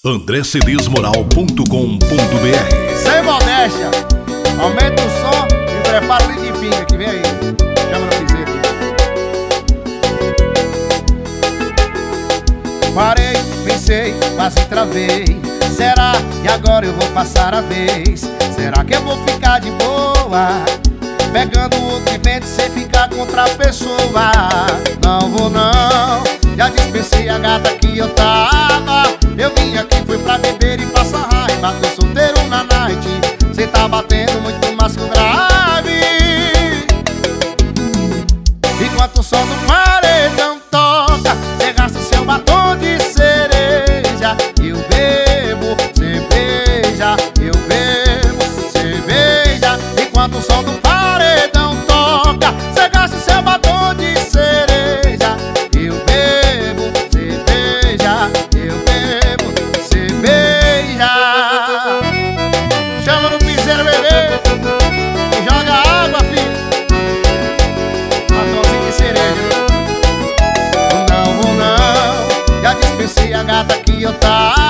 andrecedesmoral.com.br. Sem modéstia, aumenta o som e prepara o de pinga que vem aí. Chama no piseiro. Parei, pensei, quase travei. Será que agora eu vou passar a vez? Será que eu vou ficar de boa? Pegando o que vende sem ficar com outra pessoa. Não vou não, já dispensei a gata que eu tava. Eu vim aqui, fui pra beber e passar raiva. Tô solteiro na night, cê tá batendo muito masco grave. Enquanto o som do paredão toca, cê gasta seu batom de cereja. Eu bebo cerveja, eu bebo cerveja. Enquanto o som do paredão toca, cê gasta seu batom de cereja. Eu bebo cerveja, eu bebo cerveja. Chama no piseiro, bebê, e joga água, filho. Batomzinho de cereja. Não vou não, já dispensei a gata que eu tava.